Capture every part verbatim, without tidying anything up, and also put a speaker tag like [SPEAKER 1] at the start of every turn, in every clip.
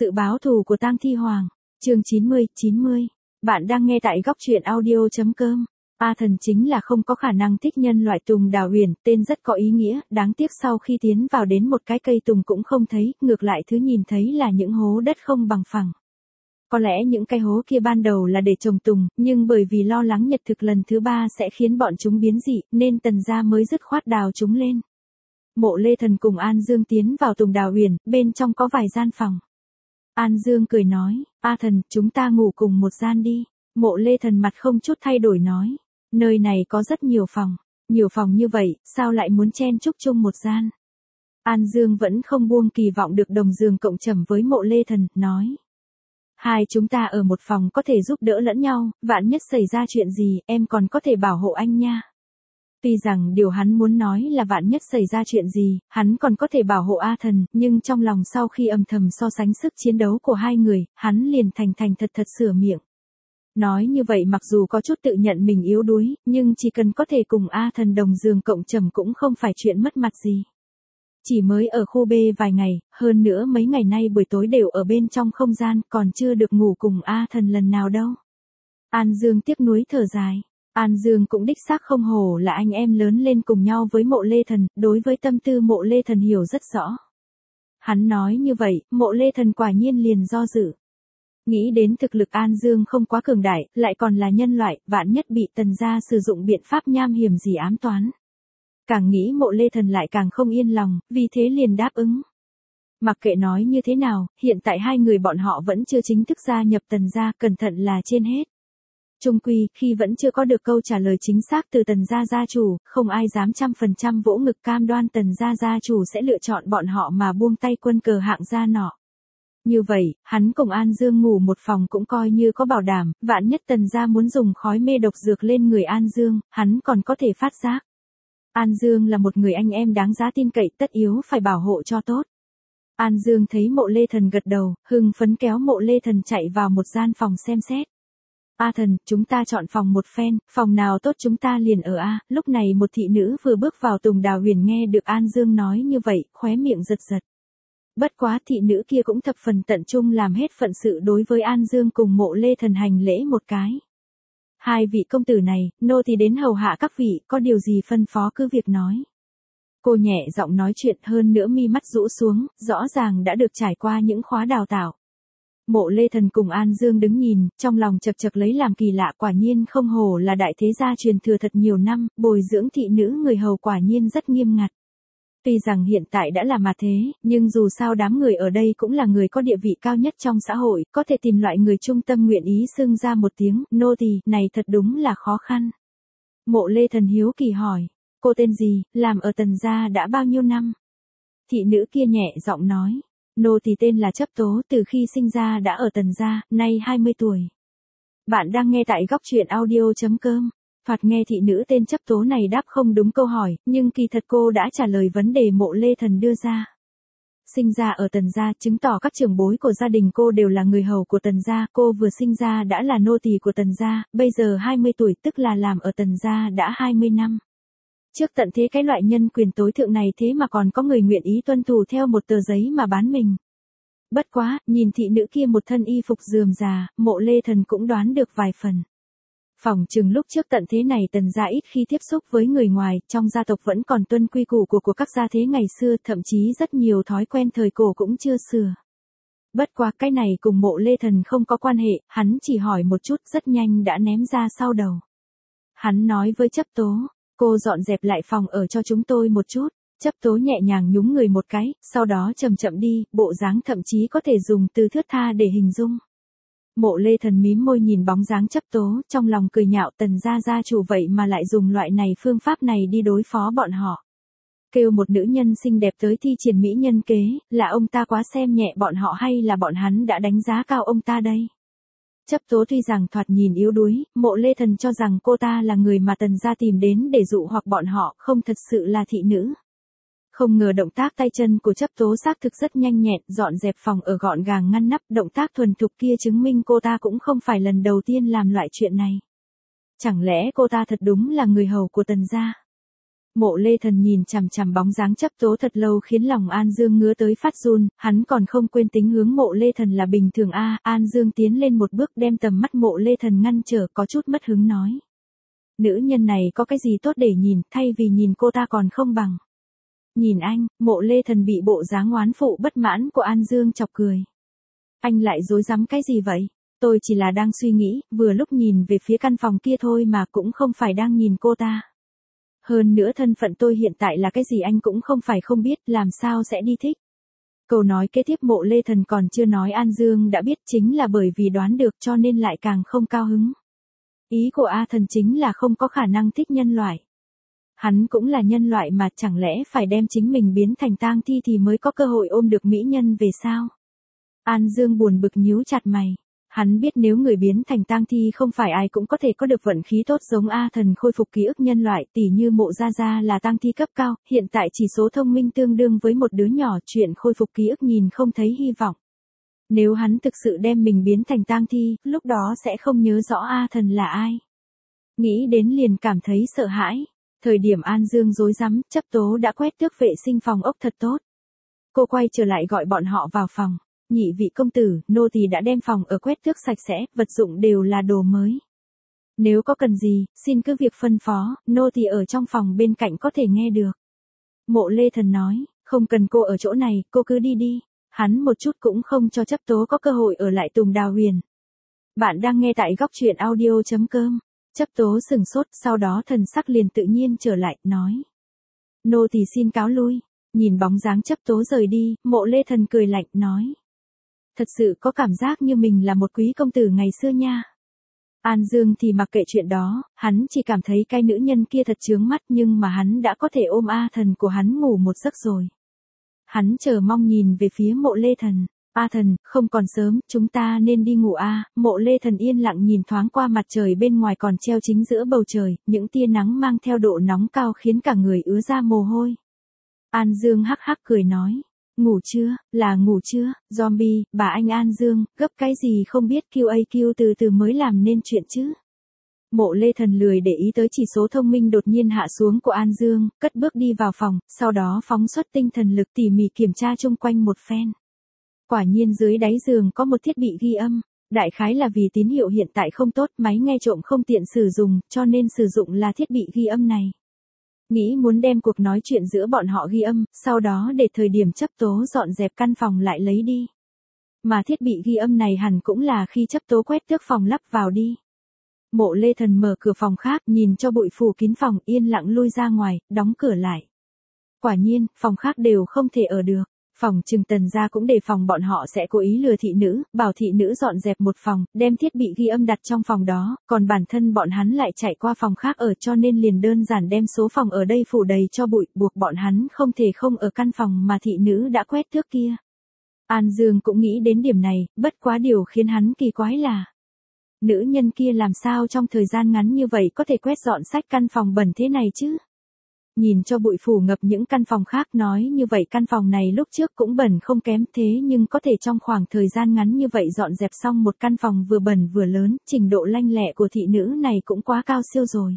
[SPEAKER 1] Sự báo thù của Tang Thi Hoàng, chương chín mươi, chín mươi. Bạn đang nghe tại góc truyện audio chấm com. A Thần chính là không có khả năng thích nhân loại tùng đào huyền, tên rất có ý nghĩa, đáng tiếc sau khi tiến vào đến một cái cây tùng cũng không thấy, ngược lại thứ nhìn thấy là những hố đất không bằng phẳng. Có lẽ những cái hố kia ban đầu là để trồng tùng, nhưng bởi vì lo lắng nhật thực lần thứ ba sẽ khiến bọn chúng biến dị, nên Tần gia mới dứt khoát đào chúng lên. Mộ Lê Thần cùng An Dương tiến vào tùng đào huyền, bên trong có vài gian phòng. An Dương cười nói, A Thần, chúng ta ngủ cùng một gian đi. Mộ Lê Thần mặt không chút thay đổi nói, nơi này có rất nhiều phòng, nhiều phòng như vậy, sao lại muốn chen chúc chung một gian. An Dương vẫn không buông kỳ vọng được đồng giường cộng trầm với Mộ Lê Thần, nói. Hai chúng ta ở một phòng có thể giúp đỡ lẫn nhau, vạn nhất xảy ra chuyện gì, em còn có thể bảo hộ anh nha. Tuy rằng điều hắn muốn nói là vạn nhất xảy ra chuyện gì, hắn còn có thể bảo hộ A Thần, nhưng trong lòng sau khi âm thầm so sánh sức chiến đấu của hai người, hắn liền thành thành thật thật sửa miệng. Nói như vậy mặc dù có chút tự nhận mình yếu đuối, nhưng chỉ cần có thể cùng A Thần đồng giường cộng trầm cũng không phải chuyện mất mặt gì. Chỉ mới ở khu B vài ngày, hơn nữa mấy ngày nay buổi tối đều ở bên trong không gian, còn chưa được ngủ cùng A Thần lần nào đâu. An Dương tiếc nuối thở dài. An Dương cũng đích xác không hổ là anh em lớn lên cùng nhau với Mộ Lê Thần, đối với tâm tư Mộ Lê Thần hiểu rất rõ. Hắn nói như vậy, Mộ Lê Thần quả nhiên liền do dự. Nghĩ đến thực lực An Dương không quá cường đại, lại còn là nhân loại, vạn nhất bị Tần gia sử dụng biện pháp nham hiểm gì ám toán. Càng nghĩ Mộ Lê Thần lại càng không yên lòng, vì thế liền đáp ứng. Mặc kệ nói như thế nào, hiện tại hai người bọn họ vẫn chưa chính thức gia nhập Tần gia, cẩn thận là trên hết. Chung quy, khi vẫn chưa có được câu trả lời chính xác từ Tần gia gia chủ, không ai dám trăm phần trăm vỗ ngực cam đoan Tần gia gia chủ sẽ lựa chọn bọn họ mà buông tay quân cờ hạng gia nọ. Như vậy, hắn cùng An Dương ngủ một phòng cũng coi như có bảo đảm, vạn nhất Tần gia muốn dùng khói mê độc dược lên người An Dương, hắn còn có thể phát giác. An Dương là một người anh em đáng giá tin cậy, tất yếu phải bảo hộ cho tốt. An Dương thấy Mộ Lê Thần gật đầu, hưng phấn kéo Mộ Lê Thần chạy vào một gian phòng xem xét. A Thần, chúng ta chọn phòng một phen, phòng nào tốt chúng ta liền ở A. Lúc này một thị nữ vừa bước vào tùng đào huyền nghe được An Dương nói như vậy, khóe miệng giật giật. Bất quá thị nữ kia cũng thập phần tận trung làm hết phận sự đối với An Dương cùng Mộ Lê Thần hành lễ một cái. Hai vị công tử này, nô thì đến hầu hạ các vị, có điều gì phân phó cứ việc nói. Cô nhẹ giọng nói chuyện hơn nữa mi mắt rũ xuống, rõ ràng đã được trải qua những khóa đào tạo. Mộ Lê Thần cùng An Dương đứng nhìn, trong lòng chật chật lấy làm kỳ lạ, quả nhiên không hổ là đại thế gia truyền thừa thật nhiều năm, bồi dưỡng thị nữ người hầu quả nhiên rất nghiêm ngặt. Tuy rằng hiện tại đã là mà thế, nhưng dù sao đám người ở đây cũng là người có địa vị cao nhất trong xã hội, có thể tìm loại người trung tâm nguyện ý xưng ra một tiếng, nô tỳ, này thật đúng là khó khăn. Mộ Lê Thần hiếu kỳ hỏi, cô tên gì, làm ở Tần gia đã bao nhiêu năm? Thị nữ kia nhẹ giọng nói. Nô thì tên là Chấp Tố, từ khi sinh ra đã ở Tần gia, nay hai mươi tuổi. Bạn đang nghe tại góc truyện audio chấm com. Thoạt nghe thị nữ tên Chấp Tố này đáp không đúng câu hỏi, nhưng kỳ thật cô đã trả lời vấn đề Mộ Lê Thần đưa ra. Sinh ra ở Tần gia, chứng tỏ các trưởng bối của gia đình cô đều là người hầu của Tần gia, cô vừa sinh ra đã là nô tỳ của Tần gia, bây giờ hai mươi tuổi tức là làm ở Tần gia đã hai mươi năm. Trước tận thế cái loại nhân quyền tối thượng này thế mà còn có người nguyện ý tuân thủ theo một tờ giấy mà bán mình. Bất quá, nhìn thị nữ kia một thân y phục rườm rà, Mộ Lê Thần cũng đoán được vài phần. Phỏng chừng lúc trước tận thế này Tần gia ít khi tiếp xúc với người ngoài, trong gia tộc vẫn còn tuân quy củ của của các gia thế ngày xưa, thậm chí rất nhiều thói quen thời cổ cũng chưa sửa. Bất quá cái này cùng Mộ Lê Thần không có quan hệ, hắn chỉ hỏi một chút rất nhanh đã ném ra sau đầu. Hắn nói với Chấp Tố. Cô dọn dẹp lại phòng ở cho chúng tôi một chút. Chấp Tố nhẹ nhàng nhúng người một cái, sau đó chậm chậm đi, bộ dáng thậm chí có thể dùng từ thướt tha để hình dung. Mộ Lê Thần mím môi nhìn bóng dáng Chấp Tố, trong lòng cười nhạo Tần gia gia chủ vậy mà lại dùng loại này phương pháp này đi đối phó bọn họ. Kêu một nữ nhân xinh đẹp tới thi triển mỹ nhân kế, là ông ta quá xem nhẹ bọn họ hay là bọn hắn đã đánh giá cao ông ta đây? Chấp Tố tuy rằng thoạt nhìn yếu đuối, Mộ Lê Thần cho rằng cô ta là người mà Tần gia tìm đến để dụ hoặc bọn họ, không thật sự là thị nữ. Không ngờ động tác tay chân của Chấp Tố xác thực rất nhanh nhẹn, dọn dẹp phòng ở gọn gàng ngăn nắp, động tác thuần thục kia chứng minh cô ta cũng không phải lần đầu tiên làm loại chuyện này. Chẳng lẽ cô ta thật đúng là người hầu của Tần gia? Mộ Lê Thần nhìn chằm chằm bóng dáng chấp tố thật lâu khiến lòng An Dương ngứa tới phát run, hắn còn không quên tính hướng Mộ Lê Thần là bình thường a. An Dương tiến lên một bước đem tầm mắt Mộ Lê Thần ngăn trở, có chút mất hứng nói. Nữ nhân này có cái gì tốt để nhìn, thay vì nhìn cô ta còn không bằng. Nhìn anh, Mộ Lê Thần bị bộ dáng oán phụ bất mãn của An Dương chọc cười. Anh lại dối rắm cái gì vậy? Tôi chỉ là đang suy nghĩ, vừa lúc nhìn về phía căn phòng kia thôi mà cũng không phải đang nhìn cô ta. Hơn nữa thân phận tôi hiện tại là cái gì anh cũng không phải không biết, làm sao sẽ đi thích. Câu nói kế tiếp Mộ Lê Thần còn chưa nói An Dương đã biết, chính là bởi vì đoán được cho nên lại càng không cao hứng. Ý của A Thần chính là không có khả năng thích nhân loại. Hắn cũng là nhân loại mà, chẳng lẽ phải đem chính mình biến thành tang thi thì mới có cơ hội ôm được mỹ nhân về sao? An Dương buồn bực nhíu chặt mày. Hắn biết nếu người biến thành tang thi không phải ai cũng có thể có được vận khí tốt giống A Thần khôi phục ký ức nhân loại, tỉ như Mộ Gia Gia là tang thi cấp cao, hiện tại chỉ số thông minh tương đương với một đứa nhỏ, chuyện khôi phục ký ức nhìn không thấy hy vọng. Nếu hắn thực sự đem mình biến thành tang thi, lúc đó sẽ không nhớ rõ A Thần là ai. Nghĩ đến liền cảm thấy sợ hãi. Thời điểm An Dương rối rắm, chấp tố đã quét tước vệ sinh phòng ốc thật tốt. Cô quay trở lại gọi bọn họ vào phòng. Nhị vị công tử, nô tỳ đã đem phòng ở quét tước sạch sẽ, vật dụng đều là đồ mới. Nếu có cần gì, xin cứ việc phân phó, nô tỳ ở trong phòng bên cạnh có thể nghe được. Mộ Lê Thần nói, không cần cô ở chỗ này, cô cứ đi đi. Hắn một chút cũng không cho chấp tố có cơ hội ở lại Tùng Đào Huyền. Bạn đang nghe tại góc truyện audio chấm com. Chấp tố sừng sốt, sau đó thần sắc liền tự nhiên trở lại, nói. Nô tỳ xin cáo lui. Nhìn bóng dáng chấp tố rời đi, Mộ Lê Thần cười lạnh, nói. Thật sự có cảm giác như mình là một quý công tử ngày xưa nha. An Dương thì mặc kệ chuyện đó, hắn chỉ cảm thấy cái nữ nhân kia thật chướng mắt, nhưng mà hắn đã có thể ôm A Thần của hắn ngủ một giấc rồi. Hắn chờ mong nhìn về phía Mộ Lê Thần. A Thần, không còn sớm, chúng ta nên đi ngủ a. Mộ Lê Thần yên lặng nhìn thoáng qua mặt trời bên ngoài còn treo chính giữa bầu trời, những tia nắng mang theo độ nóng cao khiến cả người ứa ra mồ hôi. An Dương hắc hắc cười nói. Ngủ chưa, là ngủ chưa, zombie, bà anh An Dương, gấp cái gì không biết Q A Q từ từ mới làm nên chuyện chứ. Mộ Lê Thần lười để ý tới chỉ số thông minh đột nhiên hạ xuống của An Dương, cất bước đi vào phòng, sau đó phóng xuất tinh thần lực tỉ mỉ kiểm tra chung quanh một phen. Quả nhiên dưới đáy giường có một thiết bị ghi âm, đại khái là vì tín hiệu hiện tại không tốt, máy nghe trộm không tiện sử dụng, cho nên sử dụng là thiết bị ghi âm này. Nghĩ muốn đem cuộc nói chuyện giữa bọn họ ghi âm, sau đó để thời điểm chấp tố dọn dẹp căn phòng lại lấy đi. Mà thiết bị ghi âm này hẳn cũng là khi chấp tố quét tước phòng lắp vào đi. Mộ Lê Thần mở cửa phòng khác, nhìn cho bụi phủ kín phòng, yên lặng lui ra ngoài, đóng cửa lại. Quả nhiên, phòng khác đều không thể ở được. Phòng trừng Tần gia cũng đề phòng bọn họ sẽ cố ý lừa thị nữ, bảo thị nữ dọn dẹp một phòng, đem thiết bị ghi âm đặt trong phòng đó, còn bản thân bọn hắn lại chạy qua phòng khác ở, cho nên liền đơn giản đem số phòng ở đây phủ đầy cho bụi, buộc bọn hắn không thể không ở căn phòng mà thị nữ đã quét tước kia. An Dương cũng nghĩ đến điểm này, bất quá điều khiến hắn kỳ quái là nữ nhân kia làm sao trong thời gian ngắn như vậy có thể quét dọn sạch căn phòng bẩn thế này chứ? Nhìn cho bụi phủ ngập những căn phòng khác, nói như vậy căn phòng này lúc trước cũng bẩn không kém, thế nhưng có thể trong khoảng thời gian ngắn như vậy dọn dẹp xong một căn phòng vừa bẩn vừa lớn, trình độ lanh lẹ của thị nữ này cũng quá cao siêu rồi.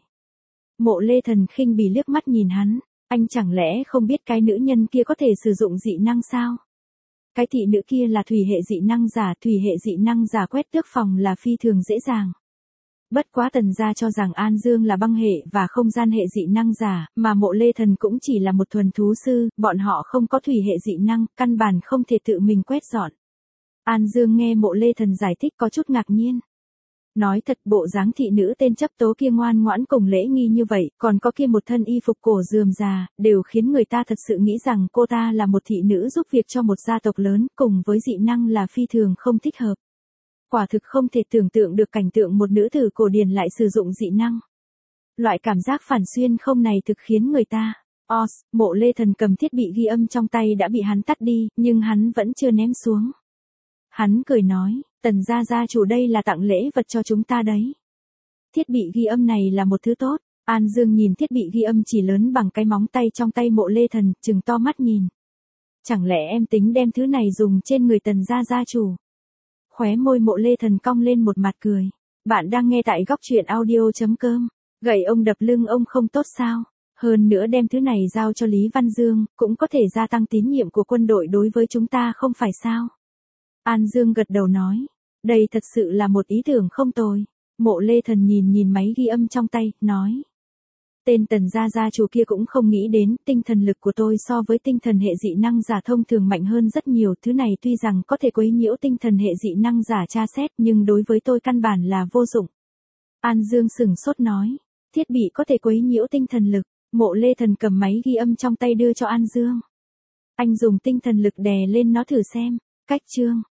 [SPEAKER 1] Mộ Lê Thần khinh bỉ liếc mắt nhìn hắn, anh chẳng lẽ không biết cái nữ nhân kia có thể sử dụng dị năng sao? Cái thị nữ kia là thủy hệ dị năng giả, thủy hệ dị năng giả quét tước phòng là phi thường dễ dàng. Bất quá Tần gia cho rằng An Dương là băng hệ và không gian hệ dị năng giả, mà Mộ Lê Thần cũng chỉ là một thuần thú sư, bọn họ không có thủy hệ dị năng, căn bản không thể tự mình quét dọn. An Dương nghe Mộ Lê Thần giải thích có chút ngạc nhiên. Nói thật, bộ dáng thị nữ tên chấp tố kia ngoan ngoãn cùng lễ nghi như vậy, còn có kia một thân y phục cổ rườm rà, đều khiến người ta thật sự nghĩ rằng cô ta là một thị nữ giúp việc cho một gia tộc lớn, cùng với dị năng là phi thường không thích hợp. Quả thực không thể tưởng tượng được cảnh tượng một nữ tử cổ điển lại sử dụng dị năng. Loại cảm giác phản xuyên không này thực khiến người ta. Os, Mộ Lê Thần cầm thiết bị ghi âm trong tay đã bị hắn tắt đi, nhưng hắn vẫn chưa ném xuống. Hắn cười nói, Tần gia gia chủ đây là tặng lễ vật cho chúng ta đấy. Thiết bị ghi âm này là một thứ tốt. An Dương nhìn thiết bị ghi âm chỉ lớn bằng cái móng tay trong tay Mộ Lê Thần, trừng to mắt nhìn. Chẳng lẽ em tính đem thứ này dùng trên người Tần gia gia chủ? Khóe môi Mộ Lê Thần cong lên một mặt cười. Bạn đang nghe tại góc truyện audio chấm com. Gậy ông đập lưng ông không tốt sao? Hơn nữa đem thứ này giao cho Lý Văn Dương, cũng có thể gia tăng tín nhiệm của quân đội đối với chúng ta không phải sao? An Dương gật đầu nói, đây thật sự là một ý tưởng không tồi. Mộ Lê Thần nhìn nhìn máy ghi âm trong tay, nói. Tên Tần gia gia chủ kia cũng không nghĩ đến, tinh thần lực của tôi so với tinh thần hệ dị năng giả thông thường mạnh hơn rất nhiều, thứ này tuy rằng có thể quấy nhiễu tinh thần hệ dị năng giả tra xét, nhưng đối với tôi căn bản là vô dụng. An Dương sửng sốt nói, thiết bị có thể quấy nhiễu tinh thần lực. Mộ Lê Thần cầm máy ghi âm trong tay đưa cho An Dương. Anh dùng tinh thần lực đè lên nó thử xem. Cách chương